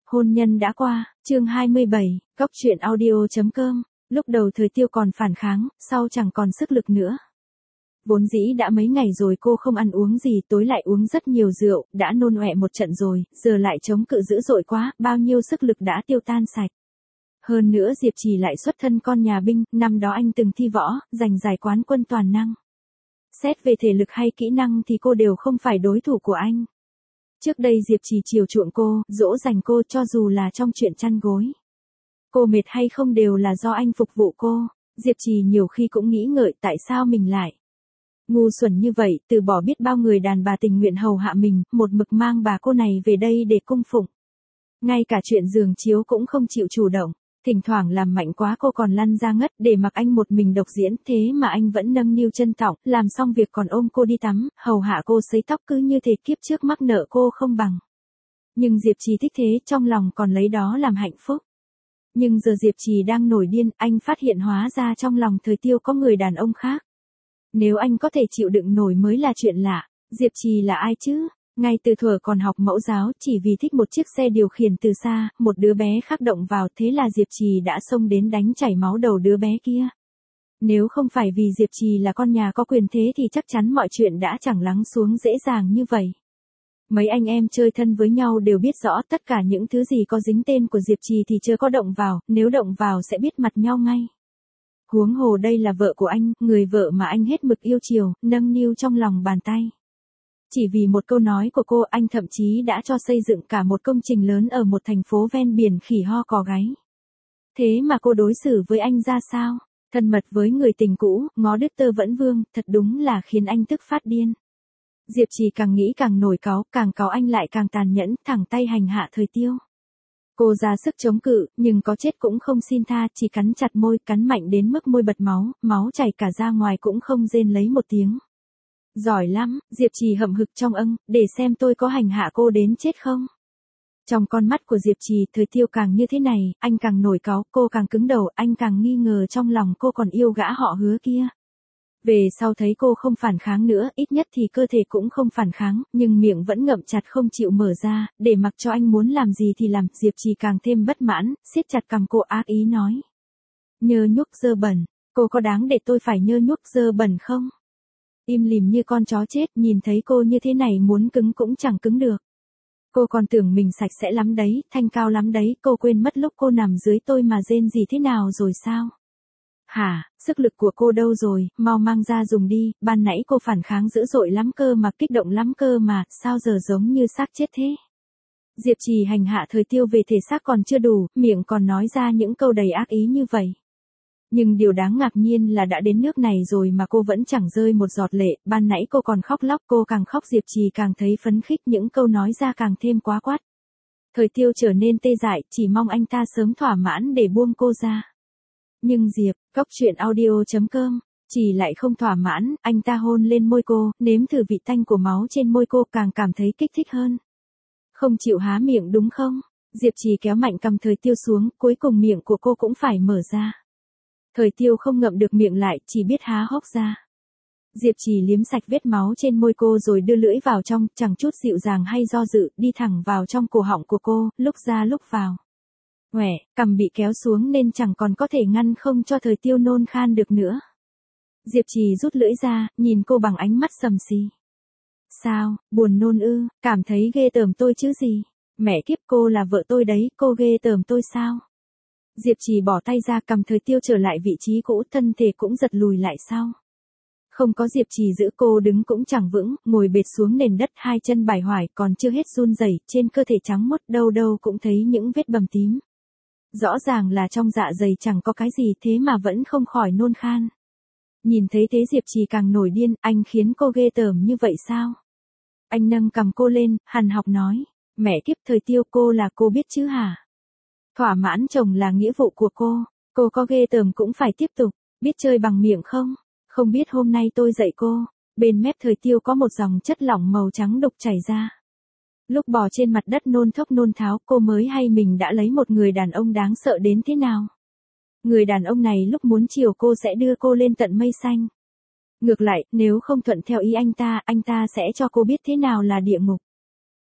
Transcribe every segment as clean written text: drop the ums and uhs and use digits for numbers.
Hôn nhân đã qua, chương 27, góc truyện audio.com, lúc đầu Thời Tiêu còn phản kháng, sau chẳng còn sức lực nữa. Vốn dĩ đã mấy ngày rồi cô không ăn uống gì, tối lại uống rất nhiều rượu, đã nôn ọe một trận rồi, giờ lại chống cự dữ dội quá, bao nhiêu sức lực đã tiêu tan sạch. Hơn nữa Diệp Trì lại xuất thân con nhà binh, năm đó anh từng thi võ, giành giải quán quân toàn năng. Xét về thể lực hay kỹ năng thì cô đều không phải đối thủ của anh. Trước đây Diệp Trì chiều chuộng cô, dỗ dành cô cho dù là trong chuyện chăn gối. Cô mệt hay không đều là do anh phục vụ cô. Diệp Trì nhiều khi cũng nghĩ ngợi tại sao mình lại ngu xuẩn như vậy, từ bỏ biết bao người đàn bà tình nguyện hầu hạ mình, một mực mang bà cô này về đây để cung phụng. Ngay cả chuyện giường chiếu cũng không chịu chủ động, thỉnh thoảng làm mạnh quá cô còn lăn ra ngất để mặc anh một mình độc diễn, thế mà anh vẫn nâng niu trân trọng, làm xong việc còn ôm cô đi tắm, hầu hạ cô sấy tóc, cứ như thể kiếp trước mắc nợ cô không bằng. Nhưng Diệp Trì thích thế, trong lòng còn lấy đó làm hạnh phúc. Nhưng giờ Diệp Trì đang nổi điên, anh phát hiện hóa ra trong lòng Thời Tiêu có người đàn ông khác. Nếu anh có thể chịu đựng nổi mới là chuyện lạ. Diệp Trì là ai chứ? Ngay từ thuở còn học mẫu giáo, chỉ vì thích một chiếc xe điều khiển từ xa, một đứa bé khác động vào, thế là Diệp Trì đã xông đến đánh chảy máu đầu đứa bé kia. Nếu không phải vì Diệp Trì là con nhà có quyền thế thì chắc chắn mọi chuyện đã chẳng lắng xuống dễ dàng như vậy. Mấy anh em chơi thân với nhau đều biết rõ tất cả những thứ gì có dính tên của Diệp Trì thì chưa có động vào, nếu động vào sẽ biết mặt nhau ngay. Huống hồ đây là vợ của anh, người vợ mà anh hết mực yêu chiều, nâng niu trong lòng bàn tay. Chỉ vì một câu nói của cô, anh thậm chí đã cho xây dựng cả một công trình lớn ở một thành phố ven biển khỉ ho cò gáy. Thế mà cô đối xử với anh ra sao? Thân mật với người tình cũ, ngó đứt tơ vẫn vương, thật đúng là khiến anh tức phát điên. Diệp Trì càng nghĩ càng nổi cáu, càng cáu anh lại càng tàn nhẫn, thẳng tay hành hạ Thời Tiêu. Cô ra sức chống cự, nhưng có chết cũng không xin tha, chỉ cắn chặt môi, cắn mạnh đến mức môi bật máu, máu chảy cả ra ngoài cũng không rên lấy một tiếng. Giỏi lắm, Diệp Trì hậm hực trong để xem tôi có hành hạ cô đến chết không? Trong con mắt của Diệp Trì, Thời Tiêu càng như thế này, anh càng nổi cáu, cô càng cứng đầu, anh càng nghi ngờ trong lòng cô còn yêu gã họ Hứa kia. Về sau thấy cô không phản kháng nữa, ít nhất thì cơ thể cũng không phản kháng, nhưng miệng vẫn ngậm chặt không chịu mở ra, để mặc cho anh muốn làm gì thì làm. Diệp Trì càng thêm bất mãn, siết chặt cằm cô ác ý nói. Nhơ nhuốc dơ bẩn, cô có đáng để tôi phải nhơ nhuốc dơ bẩn không? Im lìm như con chó chết, nhìn thấy cô như thế này muốn cứng cũng chẳng cứng được. Cô còn tưởng mình sạch sẽ lắm đấy, thanh cao lắm đấy, cô quên mất lúc cô nằm dưới tôi mà rên gì thế nào rồi sao? Hả, sức lực của cô đâu rồi, mau mang ra dùng đi, ban nãy cô phản kháng dữ dội lắm cơ mà, kích động lắm cơ mà, sao giờ giống như xác chết thế? Diệp Trì hành hạ Thời Tiêu về thể xác còn chưa đủ, miệng còn nói ra những câu đầy ác ý như vậy. Nhưng điều đáng ngạc nhiên là đã đến nước này rồi mà cô vẫn chẳng rơi một giọt lệ, ban nãy cô còn khóc lóc, cô càng khóc Diệp Trì càng thấy phấn khích, những câu nói ra càng thêm quá quát. Thời Tiêu trở nên tê dại, chỉ mong anh ta sớm thỏa mãn để buông cô ra. Nhưng Diệp, góc truyện audio.com, Trì lại không thỏa mãn, anh ta hôn lên môi cô, nếm thử vị tanh của máu trên môi cô, càng cảm thấy kích thích hơn. Không chịu há miệng đúng không? Diệp Trì kéo mạnh cầm Thời Tiêu xuống, cuối cùng miệng của cô cũng phải mở ra. Thời Tiêu không ngậm được miệng lại, chỉ biết há hốc ra. Diệp Trì liếm sạch vết máu trên môi cô rồi đưa lưỡi vào trong, chẳng chút dịu dàng hay do dự, đi thẳng vào trong cổ họng của cô, lúc ra lúc vào. Ngoẻ, cằm bị kéo xuống nên chẳng còn có thể ngăn không cho Thời Tiêu nôn khan được nữa. Diệp Trì rút lưỡi ra, nhìn cô bằng ánh mắt sầm xì. Sao, buồn nôn ư, cảm thấy ghê tởm tôi chứ gì? Mẹ kiếp, cô là vợ tôi đấy, cô ghê tởm tôi sao? Diệp Trì bỏ tay ra, cầm Thời Tiêu trở lại vị trí cũ, thân thể cũng giật lùi lại sau. Không có Diệp Trì giữ cô đứng cũng chẳng vững, ngồi bệt xuống nền đất, hai chân bài hoài, còn chưa hết run rẩy, trên cơ thể trắng muốt, đâu đâu cũng thấy những vết bầm tím. Rõ ràng là trong dạ dày chẳng có cái gì, thế mà vẫn không khỏi nôn khan. Nhìn thấy thế Diệp Trì càng nổi điên, anh khiến cô ghê tởm như vậy sao? Anh nâng cầm cô lên, hằn học nói, mẹ kiếp Thời Tiêu, cô là cô biết chứ hả? Thỏa mãn chồng là nghĩa vụ của cô có ghê tởm cũng phải tiếp tục, biết chơi bằng miệng không? Không biết hôm nay tôi dạy cô. Bên mép Thời Tiêu có một dòng chất lỏng màu trắng đục chảy ra. Lúc bò trên mặt đất nôn thốc nôn tháo, cô mới hay mình đã lấy một người đàn ông đáng sợ đến thế nào. Người đàn ông này lúc muốn chiều cô sẽ đưa cô lên tận mây xanh. Ngược lại, nếu không thuận theo ý anh ta sẽ cho cô biết thế nào là địa ngục.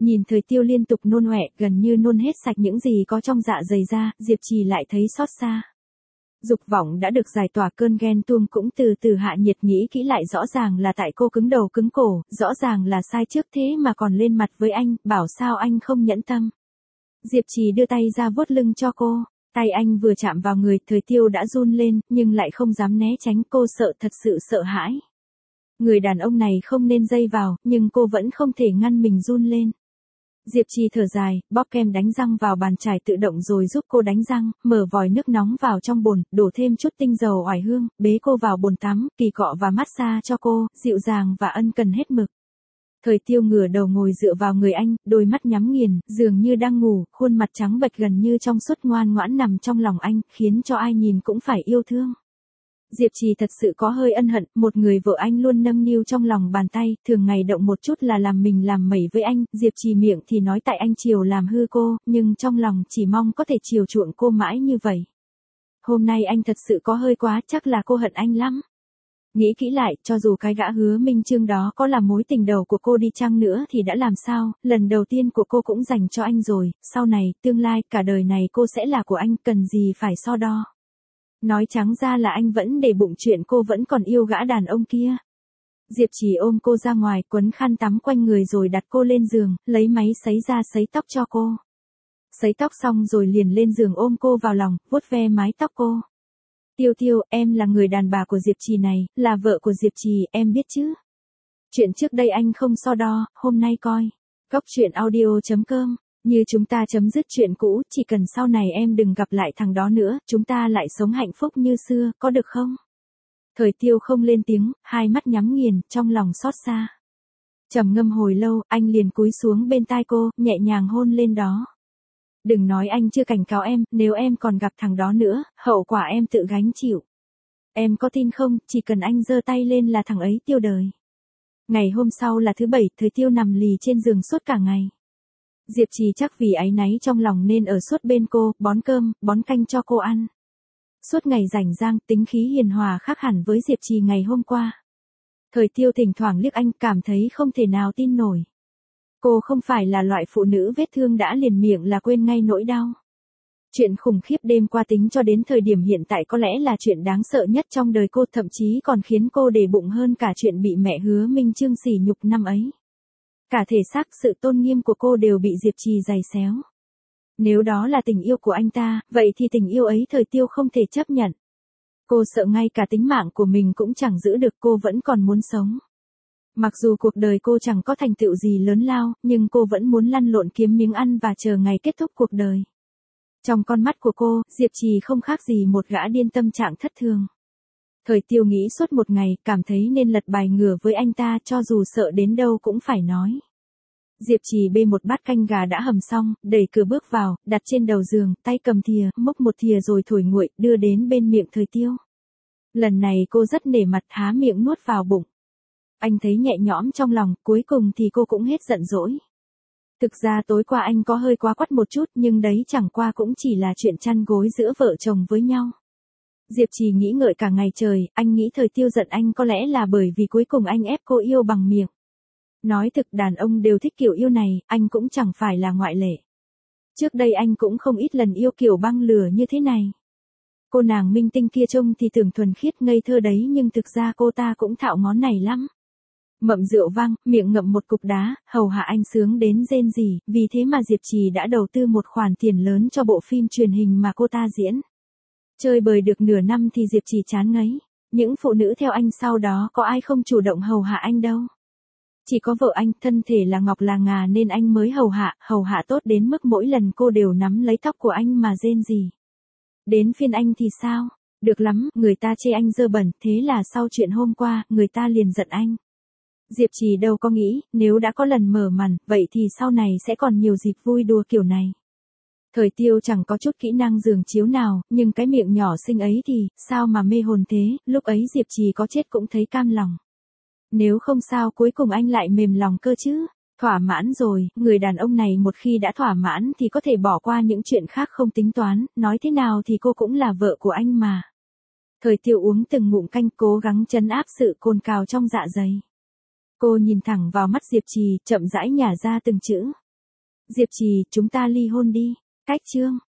Nhìn Thời Tiêu liên tục nôn ọe, gần như nôn hết sạch những gì có trong dạ dày ra, Diệp Trì lại thấy xót xa. Dục vọng đã được giải tỏa, cơn ghen tuông cũng từ từ hạ nhiệt, nghĩ kỹ lại rõ ràng là tại cô cứng đầu cứng cổ, rõ ràng là sai trước thế mà còn lên mặt với anh, bảo sao anh không nhẫn tâm. Diệp Trì đưa tay ra vuốt lưng cho cô, tay anh vừa chạm vào người, Thời Tiêu đã run lên, nhưng lại không dám né tránh, cô sợ, thật sự sợ hãi. Người đàn ông này không nên dây vào, nhưng cô vẫn không thể ngăn mình run lên. Diệp Trì thở dài, bóp kem đánh răng vào bàn chải tự động rồi giúp cô đánh răng, mở vòi nước nóng vào trong bồn, đổ thêm chút tinh dầu oải hương, bế cô vào bồn tắm, kỳ cọ và massage cho cô, dịu dàng và ân cần hết mực. Thời Tiêu ngửa đầu ngồi dựa vào người anh, đôi mắt nhắm nghiền, dường như đang ngủ, khuôn mặt trắng bệch gần như trong suốt, ngoan ngoãn nằm trong lòng anh, khiến cho ai nhìn cũng phải yêu thương. Diệp Trì thật sự có hơi ân hận, một người vợ anh luôn nâng niu trong lòng bàn tay, thường ngày động một chút là làm mình làm mẩy với anh, Diệp Trì miệng thì nói tại anh chiều làm hư cô, nhưng trong lòng chỉ mong có thể chiều chuộng cô mãi như vậy. Hôm nay anh thật sự có hơi quá, chắc là cô hận anh lắm. Nghĩ kỹ lại, cho dù cái gã Hứa Minh Chương đó có là mối tình đầu của cô đi chăng nữa thì đã làm sao, lần đầu tiên của cô cũng dành cho anh rồi, sau này, tương lai, cả đời này cô sẽ là của anh, cần gì phải so đo. Nói trắng ra là anh vẫn để bụng chuyện cô vẫn còn yêu gã đàn ông kia. Diệp Trì ôm cô ra ngoài, quấn khăn tắm quanh người rồi đặt cô lên giường, lấy máy sấy ra sấy tóc cho cô. Sấy tóc xong rồi liền lên giường ôm cô vào lòng, vuốt ve mái tóc cô. Tiêu Tiêu, em là người đàn bà của Diệp Trì này, là vợ của Diệp Trì, em biết chứ. Chuyện trước đây anh không so đo, hôm nay coi. Cóc truyện audio.com. Như chúng ta chấm dứt chuyện cũ, chỉ cần sau này em đừng gặp lại thằng đó nữa, chúng ta lại sống hạnh phúc như xưa, có được không? Thời Tiêu không lên tiếng, hai mắt nhắm nghiền, trong lòng xót xa. Trầm ngâm hồi lâu, anh liền cúi xuống bên tai cô, nhẹ nhàng hôn lên đó. Đừng nói anh chưa cảnh cáo em, nếu em còn gặp thằng đó nữa, hậu quả em tự gánh chịu. Em có tin không, chỉ cần anh giơ tay lên là thằng ấy tiêu đời. Ngày hôm sau là thứ Bảy, Thời Tiêu nằm lì trên giường suốt cả ngày. Diệp Trì chắc vì áy náy trong lòng nên ở suốt bên cô, bón cơm, bón canh cho cô ăn. Suốt ngày rảnh rang, tính khí hiền hòa khác hẳn với Diệp Trì ngày hôm qua. Thời Tiêu thỉnh thoảng liếc anh, cảm thấy không thể nào tin nổi. Cô không phải là loại phụ nữ vết thương đã liền miệng là quên ngay nỗi đau. Chuyện khủng khiếp đêm qua tính cho đến thời điểm hiện tại có lẽ là chuyện đáng sợ nhất trong đời cô, thậm chí còn khiến cô để bụng hơn cả chuyện bị mẹ Hứa Minh Chương sỉ nhục năm ấy. Cả thể xác, sự tôn nghiêm của cô đều bị Diệp Trì giày xéo. Nếu đó là tình yêu của anh ta, vậy thì tình yêu ấy Thời Tiêu không thể chấp nhận. Cô sợ ngay cả tính mạng của mình cũng chẳng giữ được, cô vẫn còn muốn sống. Mặc dù cuộc đời cô chẳng có thành tựu gì lớn lao, nhưng cô vẫn muốn lăn lộn kiếm miếng ăn và chờ ngày kết thúc cuộc đời. Trong con mắt của cô, Diệp Trì không khác gì một gã điên tâm trạng thất thường. Thời Tiêu nghĩ suốt một ngày, cảm thấy nên lật bài ngửa với anh ta, cho dù sợ đến đâu cũng phải nói. Diệp Trì bê một bát canh gà đã hầm xong, đẩy cửa bước vào, đặt trên đầu giường, tay cầm thìa, múc một thìa rồi thổi nguội, đưa đến bên miệng Thời Tiêu. Lần này cô rất nể mặt, há miệng nuốt vào bụng. Anh thấy nhẹ nhõm trong lòng, cuối cùng thì cô cũng hết giận dỗi. Thực ra tối qua anh có hơi quá quắt một chút, nhưng đấy chẳng qua cũng chỉ là chuyện chăn gối giữa vợ chồng với nhau. Diệp Trì nghĩ ngợi cả ngày trời, anh nghĩ Thời Tiêu giận anh có lẽ là bởi vì cuối cùng anh ép cô yêu bằng miệng. Nói thực, đàn ông đều thích kiểu yêu này, anh cũng chẳng phải là ngoại lệ. Trước đây anh cũng không ít lần yêu kiểu băng lửa như thế này. Cô nàng minh tinh kia trông thì tưởng thuần khiết ngây thơ đấy, nhưng thực ra cô ta cũng thạo món này lắm. Mậm rượu vang, miệng ngậm một cục đá, hầu hạ anh sướng đến rên rỉ, vì thế mà Diệp Trì đã đầu tư một khoản tiền lớn cho bộ phim truyền hình mà cô ta diễn. Chơi bời được nửa năm thì Diệp Trì chán ngấy. Những phụ nữ theo anh sau đó có ai không chủ động hầu hạ anh đâu. Chỉ có vợ anh, thân thể là ngọc là ngà nên anh mới hầu hạ tốt đến mức mỗi lần cô đều nắm lấy tóc của anh mà rên rỉ. Đến phiên anh thì sao? Được lắm, người ta chê anh dơ bẩn, thế là sau chuyện hôm qua, người ta liền giận anh. Diệp Trì đâu có nghĩ, nếu đã có lần mở màn, vậy thì sau này sẽ còn nhiều dịp vui đùa kiểu này. Thời Tiêu chẳng có chút kỹ năng giường chiếu nào, nhưng cái miệng nhỏ xinh ấy thì, sao mà mê hồn thế, lúc ấy Diệp Trì có chết cũng thấy cam lòng. Nếu không sao cuối cùng anh lại mềm lòng cơ chứ. Thỏa mãn rồi, người đàn ông này một khi đã thỏa mãn thì có thể bỏ qua những chuyện khác không tính toán, nói thế nào thì cô cũng là vợ của anh mà. Thời Tiêu uống từng ngụm canh, cố gắng trấn áp sự cồn cào trong dạ dày. Cô nhìn thẳng vào mắt Diệp Trì, chậm rãi nhả ra từng chữ. Diệp Trì, chúng ta ly hôn đi. Cách chương